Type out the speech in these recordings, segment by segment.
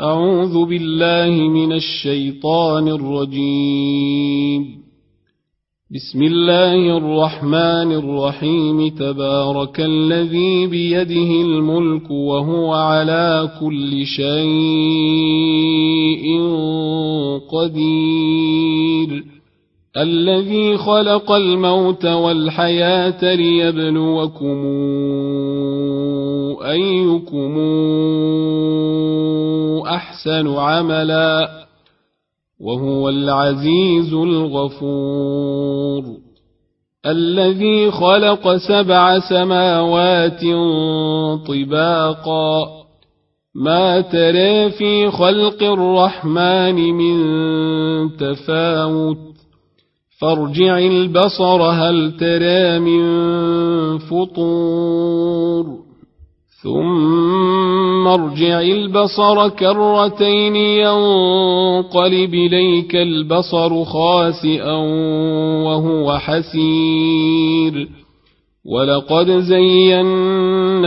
أعوذ بالله من الشيطان الرجيم. بسم الله الرحمن الرحيم. تبارك الذي بيده الملك وهو على كل شيء قدير. الذي خلق الموت والحياة ليبلوكم أيكم أحسن عملا وهو العزيز الغفور. الذي خلق 7 سماوات طباقا ما ترى في خلق الرحمن من تفاوت فارجع البصر هل ترى من فطور ثم ارجع البصر كرتين ينقلب إليك البصر خاسئا وهو حسير. ولقد زينا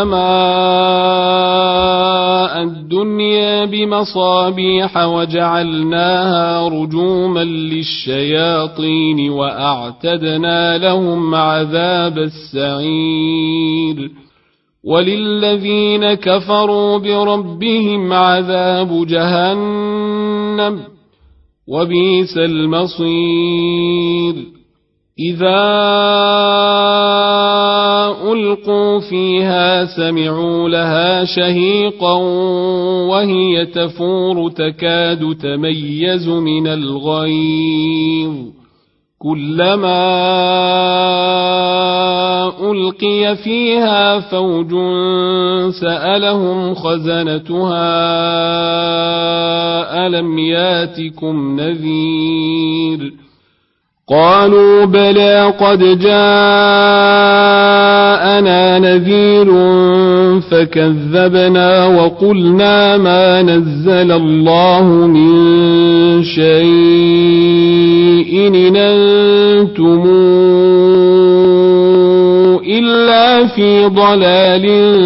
السماء الدنيا بمصابيح وجعلناها رجوما للشياطين وأعتدنا لهم عذاب السعير. وللذين كفروا بربهم عذاب جهنم وبئس المصير. إذا ألقوا فيها سمعوا لها شهيقا وهي تفور تكاد تميز من الغيظ. كلما ألقي فيها فوج سألهم خزنتها ألم ياتكم نذير. قالوا بلى قد جاءنا نذير فكذبنا وقلنا ما نزل الله من شيء إن أنتم إلا في ضلال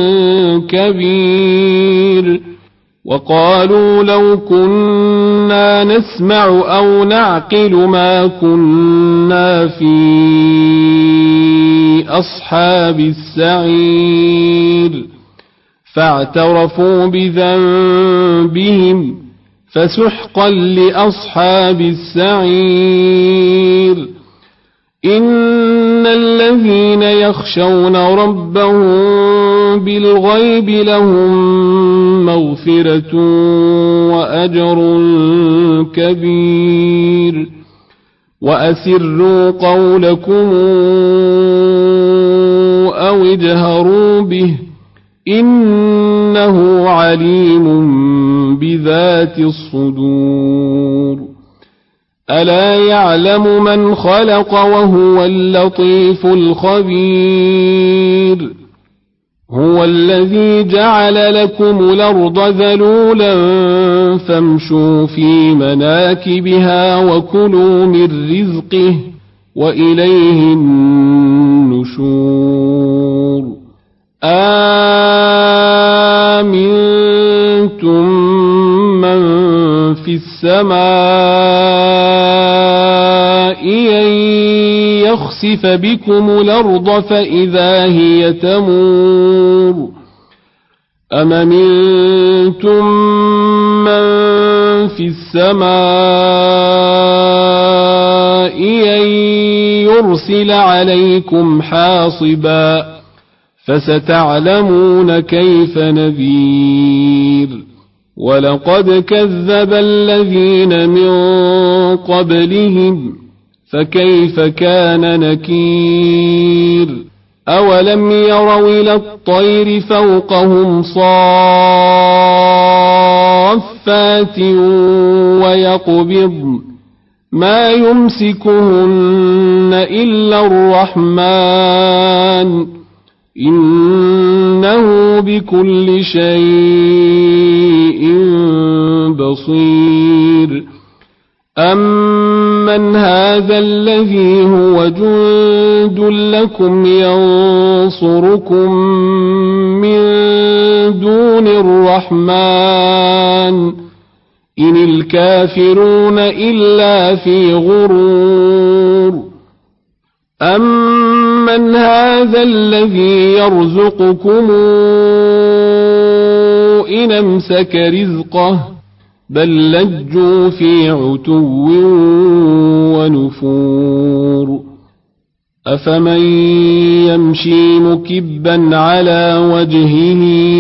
كبير. وقالوا لو كنا نسمع أو نعقل ما كنا في أصحاب السعير. فاعترفوا بذنبهم فسحقا لأصحاب السعير. إن الذين يخشون ربهم بالغيب لهم مغفرة وأجر كبير. وأسروا قولكم أو اجهروا به إنه عليم بذات الصدور. ألا يعلم من خلق وهو اللطيف الخبير. هو الذي جعل لكم الأرض ذلولا فامشوا في مناكبها وكلوا من رزقه وإليه النشور. آمنتم من في السماء أن يخسف بكم الأرض فإذا هي تمور. أم أمنتم من في السماء أن يرسل عليكم حاصبا فستعلمون كيف نذير. ولقد كذب الذين من قبلهم فكيف كان نكير. أولم يروا إلى الطير فوقهم صافات ويقبضن ما يمسكهن إلا الرحمن إنه بكل شيء بصير. أمن هذا الذي هو جند جند لكم ينصركم من دون الرحمن إن الكافرون إلا في غرور أمن هذا الذي يرزقكم إن أمسك رزقه بل لجوا في عتو ونفور أفمن يمشي مكبا على وجهه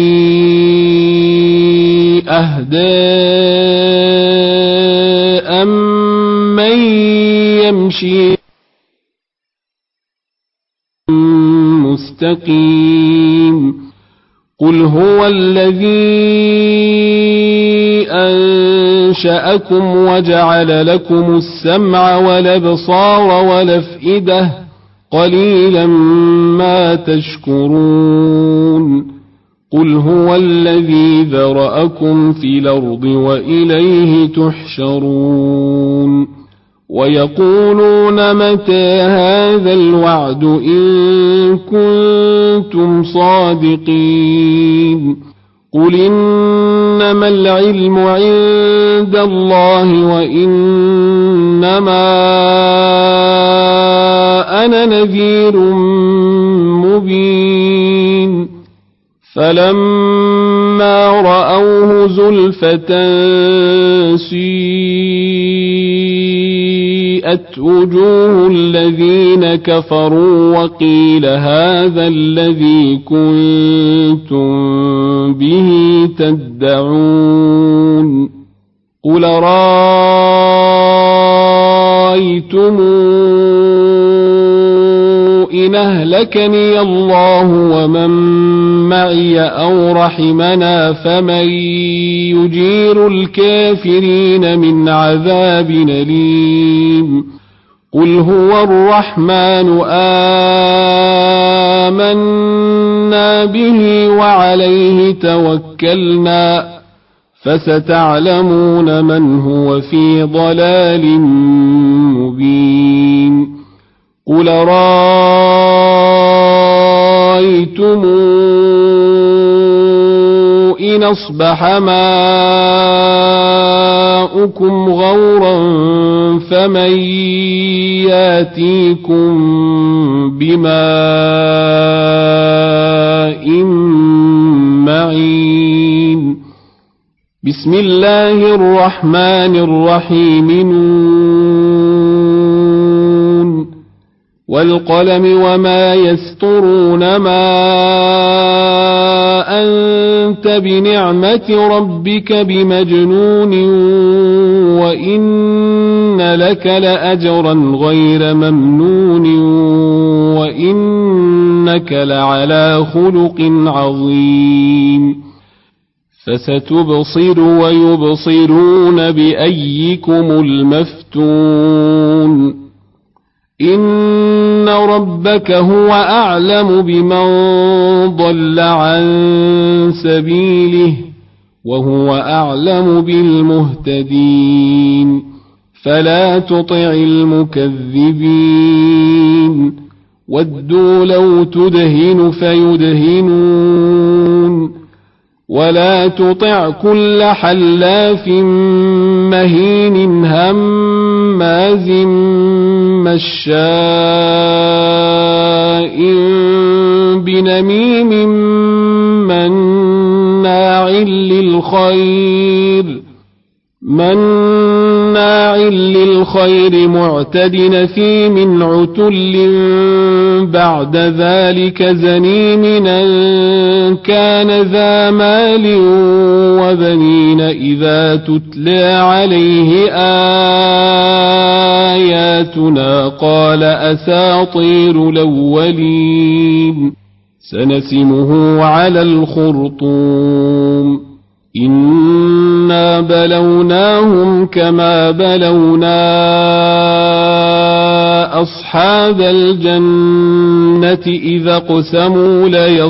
أهدى أمن يمشي مستقيم قل هو الذي أنشأكم وجعل لكم السمع والأبصار والأفئدة قليلا ما تشكرون قل هو الذي ذرأكم في الأرض وإليه تحشرون ويقولون متى هذا الوعد إن كنتم صادقين قل إنما العلم عند الله وإنما أنا نذير مبين فلما رأوه زلفة سيئت وجوه الذين كفروا وقيل هذا الذي كنتم به تدعون قل رأيتم إن أهلكني الله ومن معي أو رحمنا فمن يجير الكافرين من عذاب أليم قل هو الرحمن آمنا به وعليه توكلنا فستعلمون من هو في ضلال مبين قل رأيتم إن أصبح ماؤكم غورا فمن ياتيكم بماء معين بسم الله الرحمن الرحيم نون والقلم وما يسطرون ما أنت بنعمة ربك بمجنون وإن لك لأجرا غير ممنون وإنك لعلى خلق عظيم فستبصر ويبصرون بأيكم المفتون إن ربك هو أعلم بمن ضل عن سبيله وهو أعلم بالمهتدين فلا تطع المكذبين ودوا لو تدهن فيدهنون ولا تطع كل حلاف مهين هماز مشاء بنميم مناع للخير معتد نثيم عتل بعد ذلك زنيم أن كان ذا مال وبنين إذا تتلى عليه آياتنا قال أساطير الأولين سنسمه على الخرطوم إنا بلوناهم كما بلونا أصحاب الجنة إذا اقسموا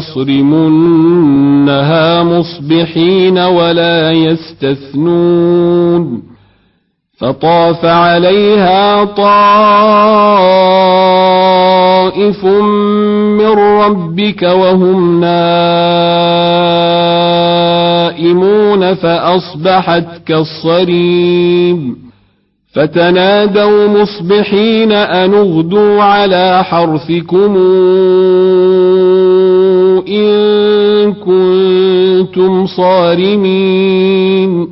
ليصرمنها مصبحين ولا يستثنون فطاف عليها طائف طائف من ربك وهم نائمون فأصبحت كالصريم فتنادوا مصبحين أن اغدوا على حرثكم إن كنتم صارمين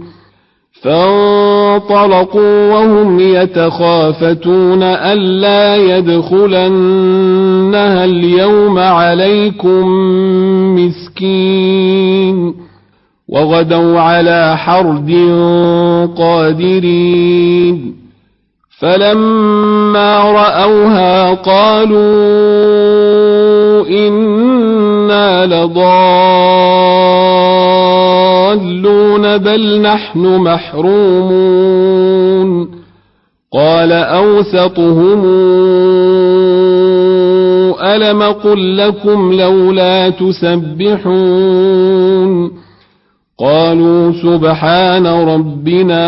فانطلقوا وهم يتخافتون ألا يدخلنها اليوم عليكم مسكين وغدوا على حرد قادرين فلما رأوها قالوا إنا لضالون بل نحن محرومون قال أوسطهم ألم قل لكم لولا تسبحون قالوا سبحان ربنا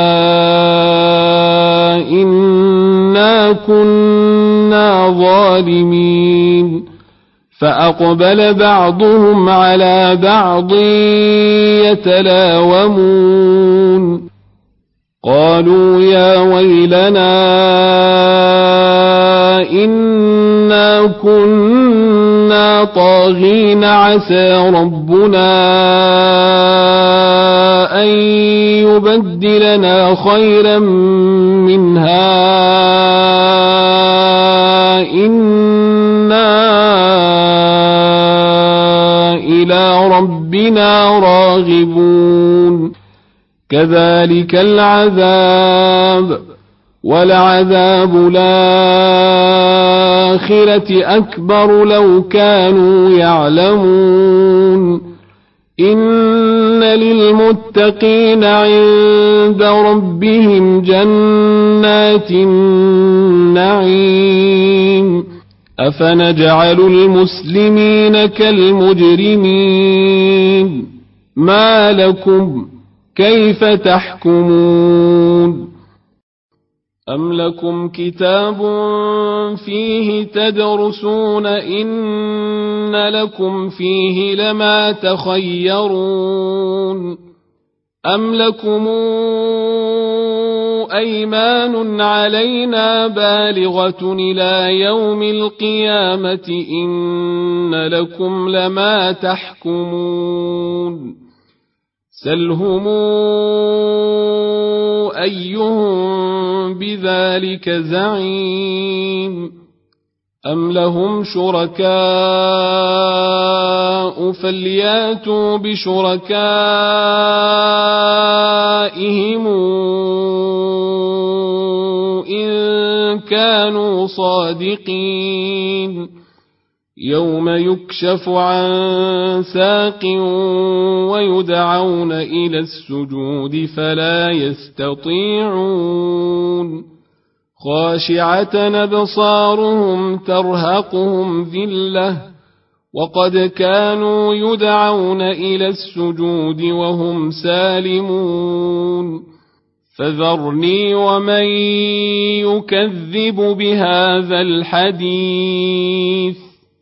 إنا كنا ظالمين فأقبل بعضهم على بعض يتلاومون قالوا يا ويلنا إنا كنا طاغين عسى ربنا أن يبدلنا خيرا منها إنا إلى ربنا راغبون كذلك العذاب ولعذاب الآخرة أكبر لو كانوا يعلمون إن للمتقين عند ربهم جنات النعيم أفنجعل المسلمين كالمجرمين ما لكم كيف تحكمون أم لكم كتاب فيه تدرسون إن لكم فيه لما تخيرون أم لكم أيمان علينا بالغة إلى يوم القيامة إن لكم لما تحكمون سلهم أيهم بذلك زعيم أم لهم شركاء فلياتوا بشركائهم إن كانوا صادقين يوم يكشف عن ساق ويدعون إلى السجود فلا يستطيعون خاشعة أبصارهم ترهقهم ذلة وقد كانوا يدعون إلى السجود وهم سالمون فذرني ومن يكذب بهذا الحديث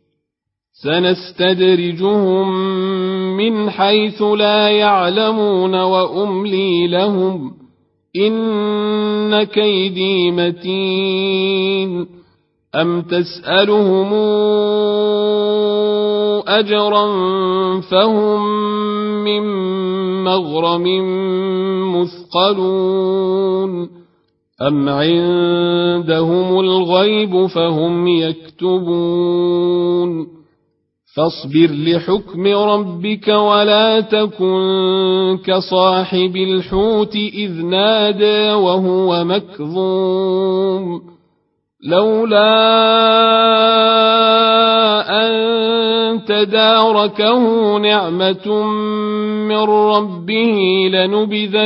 سنستدرجهم من حيث لا يعلمون وأملي لهم إن كيدي متين أم تسألهم أجرا فهم من مغرم مثقلون أم عندهم الغيب فهم يكتبون فاصبر لحكم ربك ولا تكن كصاحب الحوت إذ نادى وهو مكظوم لولا أن تداركه نعمة من ربه لنبذ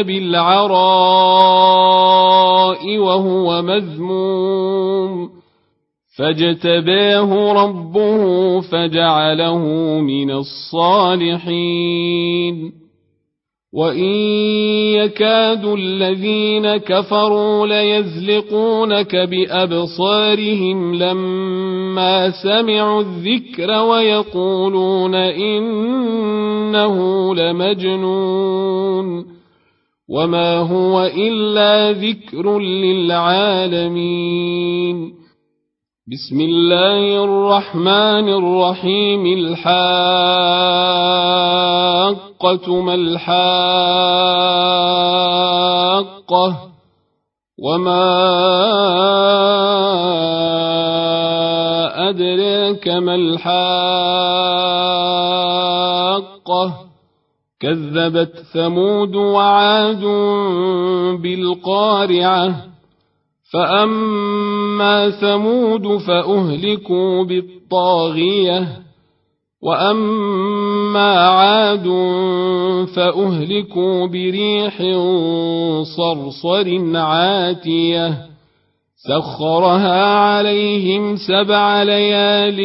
بالعراء وهو مذموم فاجتباه ربه فجعله من الصالحين وإن يكاد الذين كفروا ليزلقونك بأبصارهم لما سمعوا الذكر ويقولون إنه لمجنون وما هو إلا ذكر للعالمين. بسم الله الرحمن الرحيم. الحاقة ما الحاقة وما أدراك ما الحاقة كذبت ثمود وعاد بالقارعة فأما ثمود فأهلكوا بالطاغية وأما عاد فأهلكوا بريح صرصر عاتية سخرها عليهم 7 ليال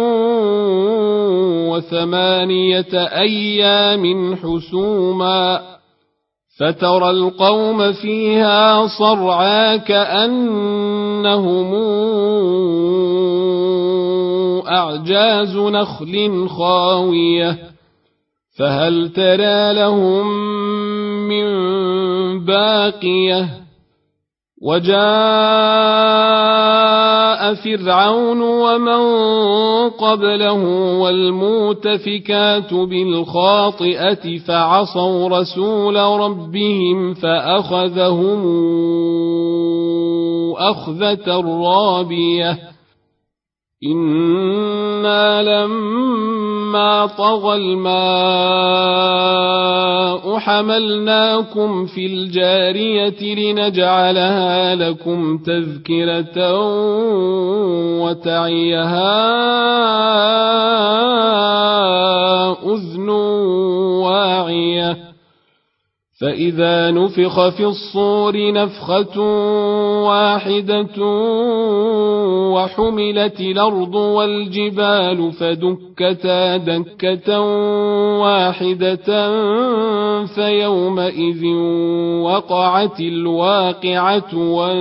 و8 أيام حسوما فترى القوم فيها صرعى كأنهم أعجاز نخل خاوية فهل ترى لهم من باقية وجاء فرعون ومن قبله والمؤتفكات بالخاطئة فعصوا رسول ربهم فأخذهم أخذة رابية إنا لما طغى الماء حملناكم في الجارية لنجعلها لكم تذكرة وتعيها أذن واعية فإذا نفخ في الصور نفخة واحدة وحملت الأرض والجبال فدكتا دكة واحدة فيومئذ وقعت الواقعة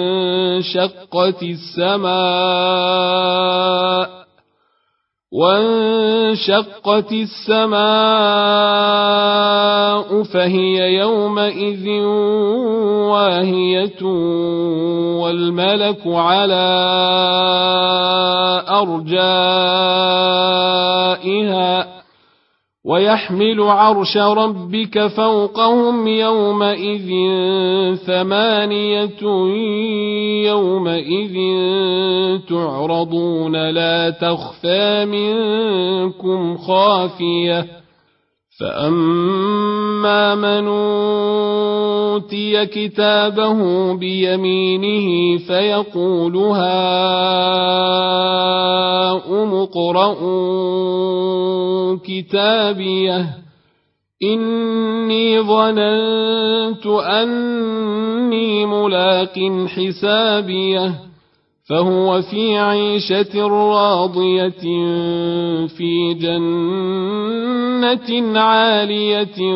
وانشقت السماء فهي يومئذ واهية والملك على أرجائها ويحمل عرش ربك فوقهم يومئذ 8 يومئذ تعرضون لا تخفى منكم خافية فأما من أوتي كتابه بيمينه فيقول هاؤم اقرءوا كتابيه إني ظننت أني ملاق حسابيه فهو في عيشة راضية في جنة عالية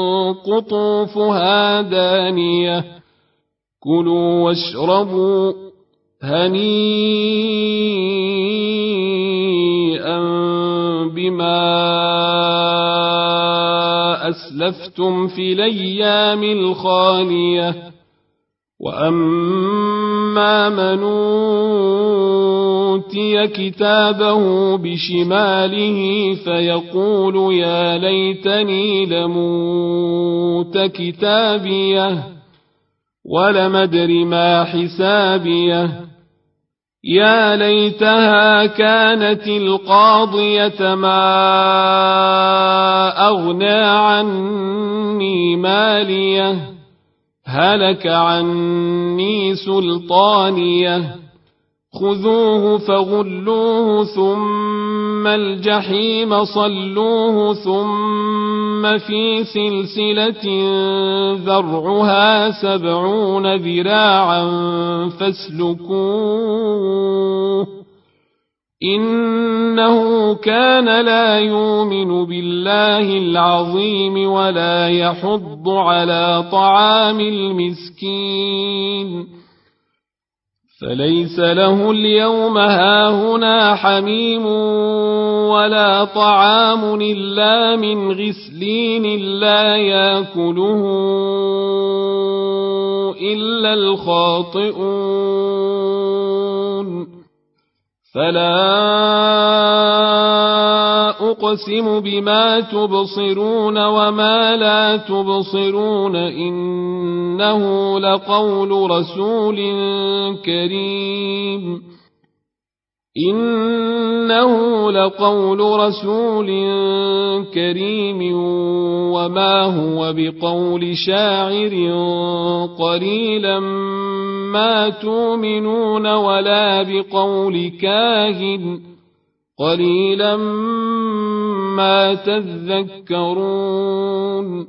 قطوفها دانية كلوا واشربوا هنيئا بما أسلفتم في الأيام الخالية وأما من أوتي كتابه بشماله فيقول يا ليتني لموت كتابيه ولم أدر ما حسابيه يا ليتها كانت القاضية ما أغنى عني ماليه هلك عني سلطانيه خذوه فغلوه ثم الجحيم صلوه ثم في سلسلة ذرعها 70 ذراعا فاسلكوه إنه كان لا يؤمن بالله العظيم ولا يحض على طعام المسكين فليس له اليوم هاهنا حميم ولا طعام إلا من غسلين لا يأكله إلا الخاطئون فلا أقسم بما تبصرون وما لا تبصرون إنه لقول رسول كريم وما هو بقول شاعر قليلا ما تؤمنون ولا بقول كاهن قليلا ما تذكرون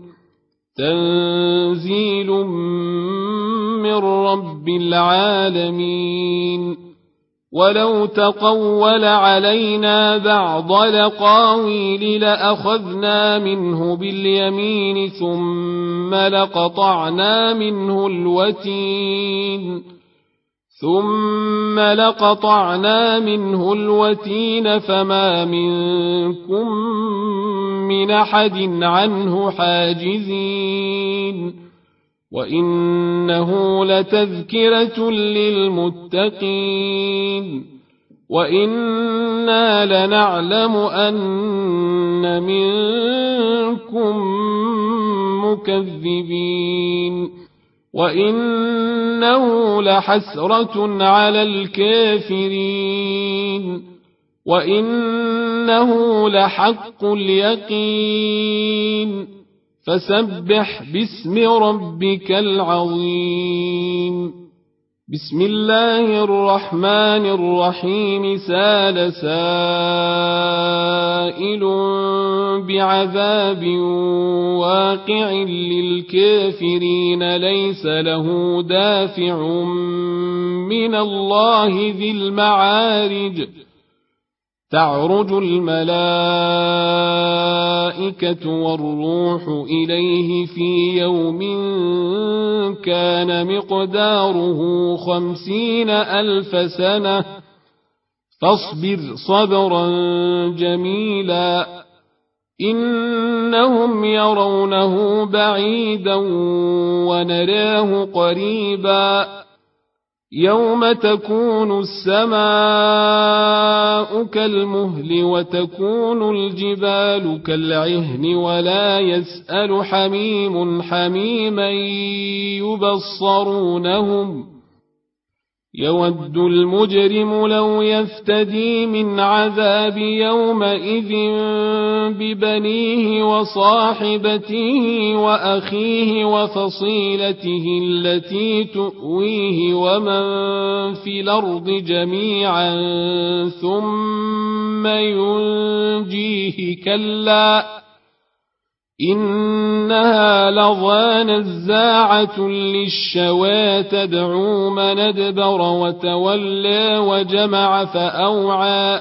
تنزيل من رب العالمين ولو تقول علينا بعض الأقاويل لأخذنا منه باليمين ثم لقطعنا منه الوتين فما منكم من أحد عنه حاجزين وإنه لتذكرة للمتقين وإنا لنعلم أن منكم مكذبين وإنه لحسرة على الكافرين وإنه لحق اليقين فسبح باسم ربك العظيم بسم الله الرحمن الرحيم سال سائل بعذاب واقع للكافرين ليس له دافع من الله ذي المعارج تعرج الملائكة والروح إليه في يوم كان مقداره 50,000 سنة فاصبر صبرا جميلا إنهم يرونه بعيدا ونراه قريبا يوم تكون السماء كالمهل وتكون الجبال كالعهن ولا يسأل حميم حميما يبصرونهم يود المجرم لو يفتدي من عذاب يومئذ ببنيه وصاحبته وأخيه وفصيلته التي تؤويه ومن في الأرض جميعا ثم ينجيه كلا إنها لظى نزاعة للشوى تدعو من أدبر وتولى وجمع فأوعى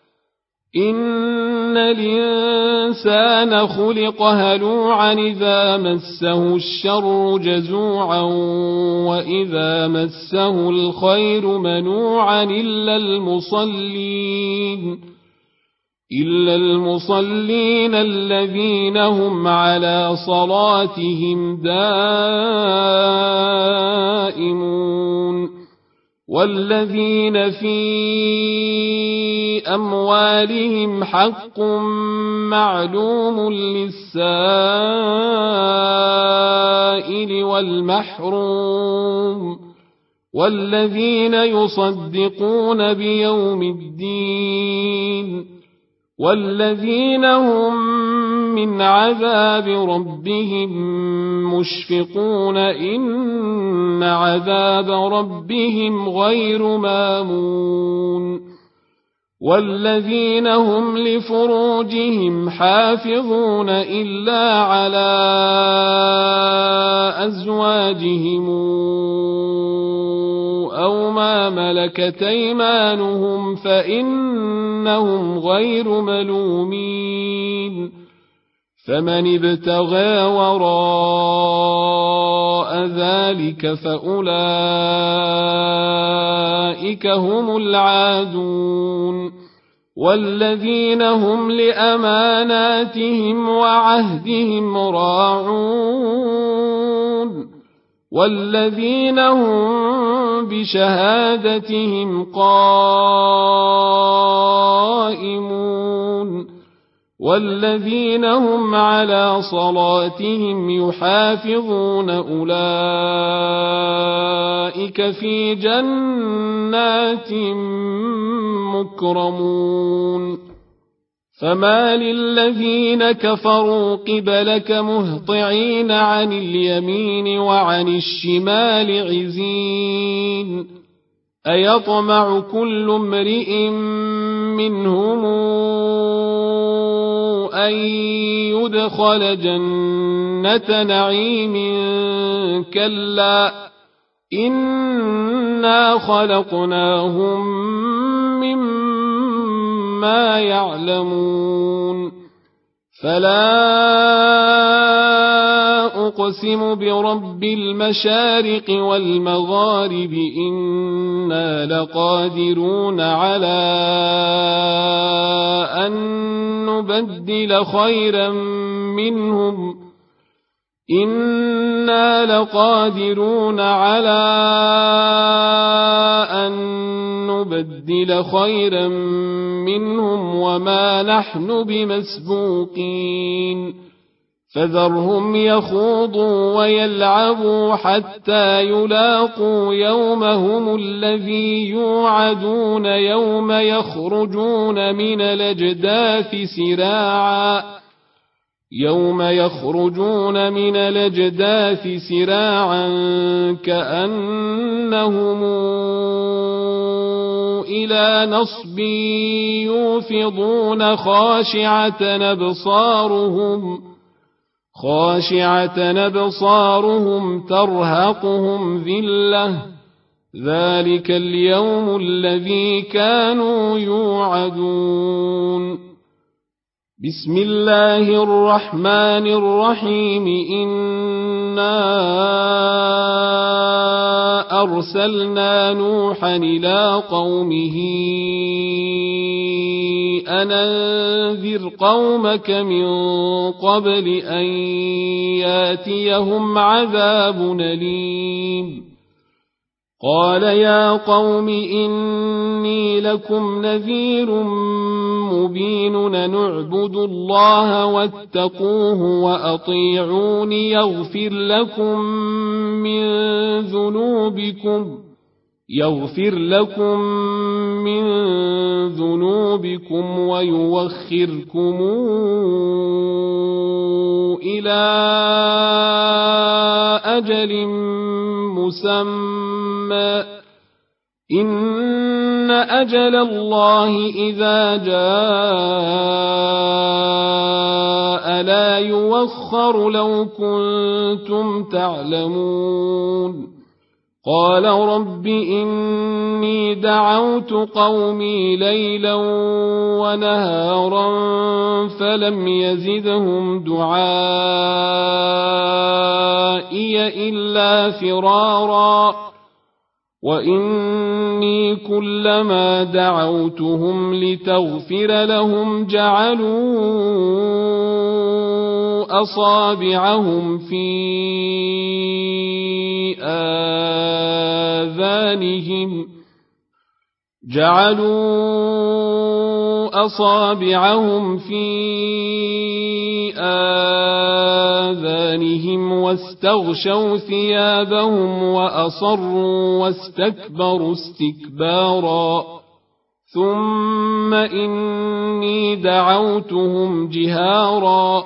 إن الإنسان خلق هلوعا إذا مسه الشر جزوعا وإذا مسه الخير منوعا إلا المصلين الذين هم على صلاتهم دائمون والذين في أموالهم حق معلوم للسائل والمحروم والذين يصدقون بيوم الدين والذين هم من عذاب ربهم مشفقون إن عذاب ربهم غير مامون والذين هم لفروجهم حافظون إلا على أزواجهم أو ما ملكت أيمانهم فإنهم غير ملومين فمن ابتغى وراء ذلك فأولئك هم العادون والذين هم لأماناتهم وعهدهم راعون والذين هم بشهادتهم قائمون والذين هم على صلاتهم يحافظون أولئك في جنات مكرمون فما للذين كفروا قبلك مهطعين عن اليمين وعن الشمال عزين أيطمع كل امرئ منهم أن يدخل جنة نعيم كلا إنا خلقناهم مما يعلمون فلا أقسم برب المشارق والمغارب إنا لقادرون على أن نبدل خيرا منهم إنا لقادرون على أن نبدل خيرا منهم وما نحن بمسبوقين فذرهم يخوضوا ويلعبوا حتى يلاقوا يومهم الذي يوعدون يوم يخرجون من الأجداث سراعا كأنهم إلى نصب يوفضون خاشعة أبصارهم ترهقهم ذلة ذلك اليوم الذي كانوا يوعدون بسم الله الرحمن الرحيم إنا أرسلنا نوحا إلى قومه أن أنذر قومك من قبل أن ياتيهم عذاب أليم قال يا قوم إني لكم نذير مبين نعبد الله واتقوه وأطيعون يغفر لكم من ذنوبكم ويوخركم إلى أجل مسمى إن أجل الله إذا جاء لا يوخر لو كنتم تعلمون قال رب إني دعوت قومي ليلا ونهارا فلم يزدهم دعائي إلا فرارا وإني كلما دعوتهم لتغفر لهم جعلوا أصابعهم في آذانهم واستغشوا ثيابهم وأصروا واستكبروا استكبارا ثم إني دعوتهم جهارا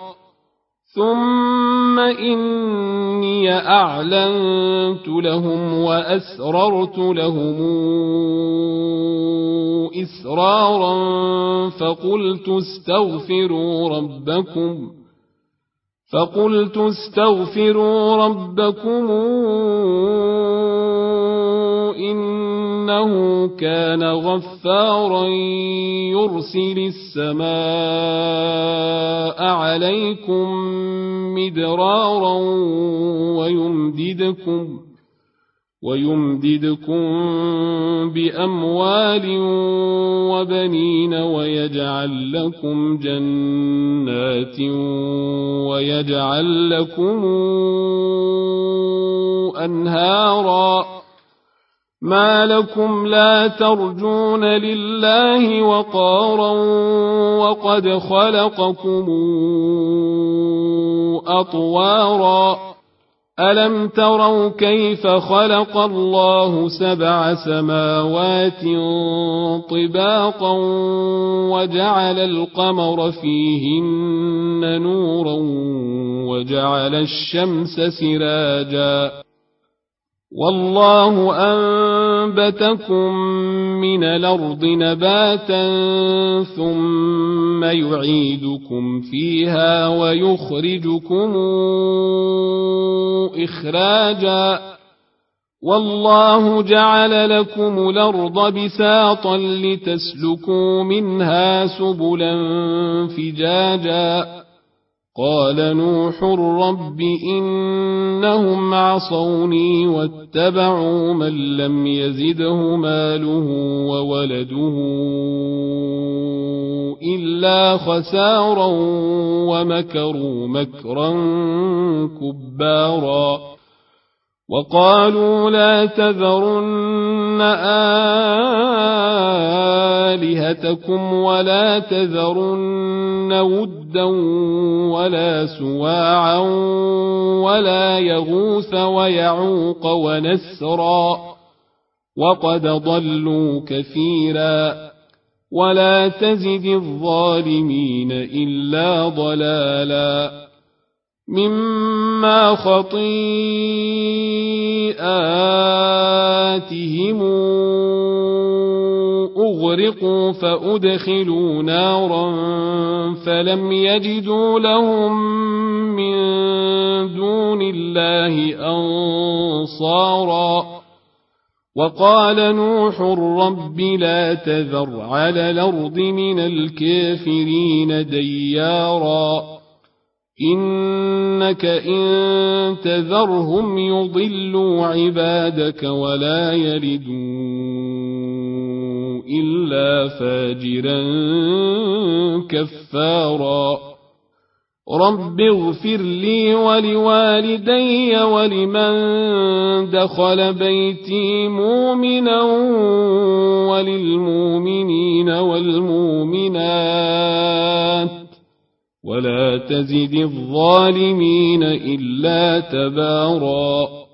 ثم إني أعلنت لهم وأسررت لهم إسرارا فقلت استغفروا ربكم فقلت استغفروا ربكم إنه كان غفارا يرسل السماء عليكم مدرارا ويمددكم بأموال وبنين ويجعل لكم جنات ويجعل لكم أنهارا ما لكم لا ترجون لله وقارا وقد خلقكم أطوارا ألم تروا كيف خلق الله 7 سماوات طباقا وجعل القمر فيهن نورا وجعل الشمس سراجا والله أنبتكم من الأرض نباتا ثم يعيدكم فيها ويخرجكم إخراجا والله جعل لكم الأرض بساطا لتسلكوا منها سبلا فجاجا قال نوح رب إنهم عصوني واتبعوا من لم يزده ماله وولده إلا خسارا ومكروا مكرا كبارا وقالوا لا تذرن آلهتكم ولا تذرن ودا ولا سواعا ولا يغوث ويعوق ونسرا وقد ضلوا كثيرا ولا تزد الظالمين إلا ضلالا مما خطيئاتهم أغرقوا فأدخلوا نارا فلم يجدوا لهم من دون الله أنصارا وقال نوح رب لا تذر على الأرض من الكافرين ديارا إنك إن تذرهم يضلوا عبادك ولا يلدوا إلا فاجرا كفارا رب اغفر لي ولوالدي ولمن دخل بيتي مؤمنا وللمؤمنين والمؤمنات ولا تزد الظالمين إلا تبارا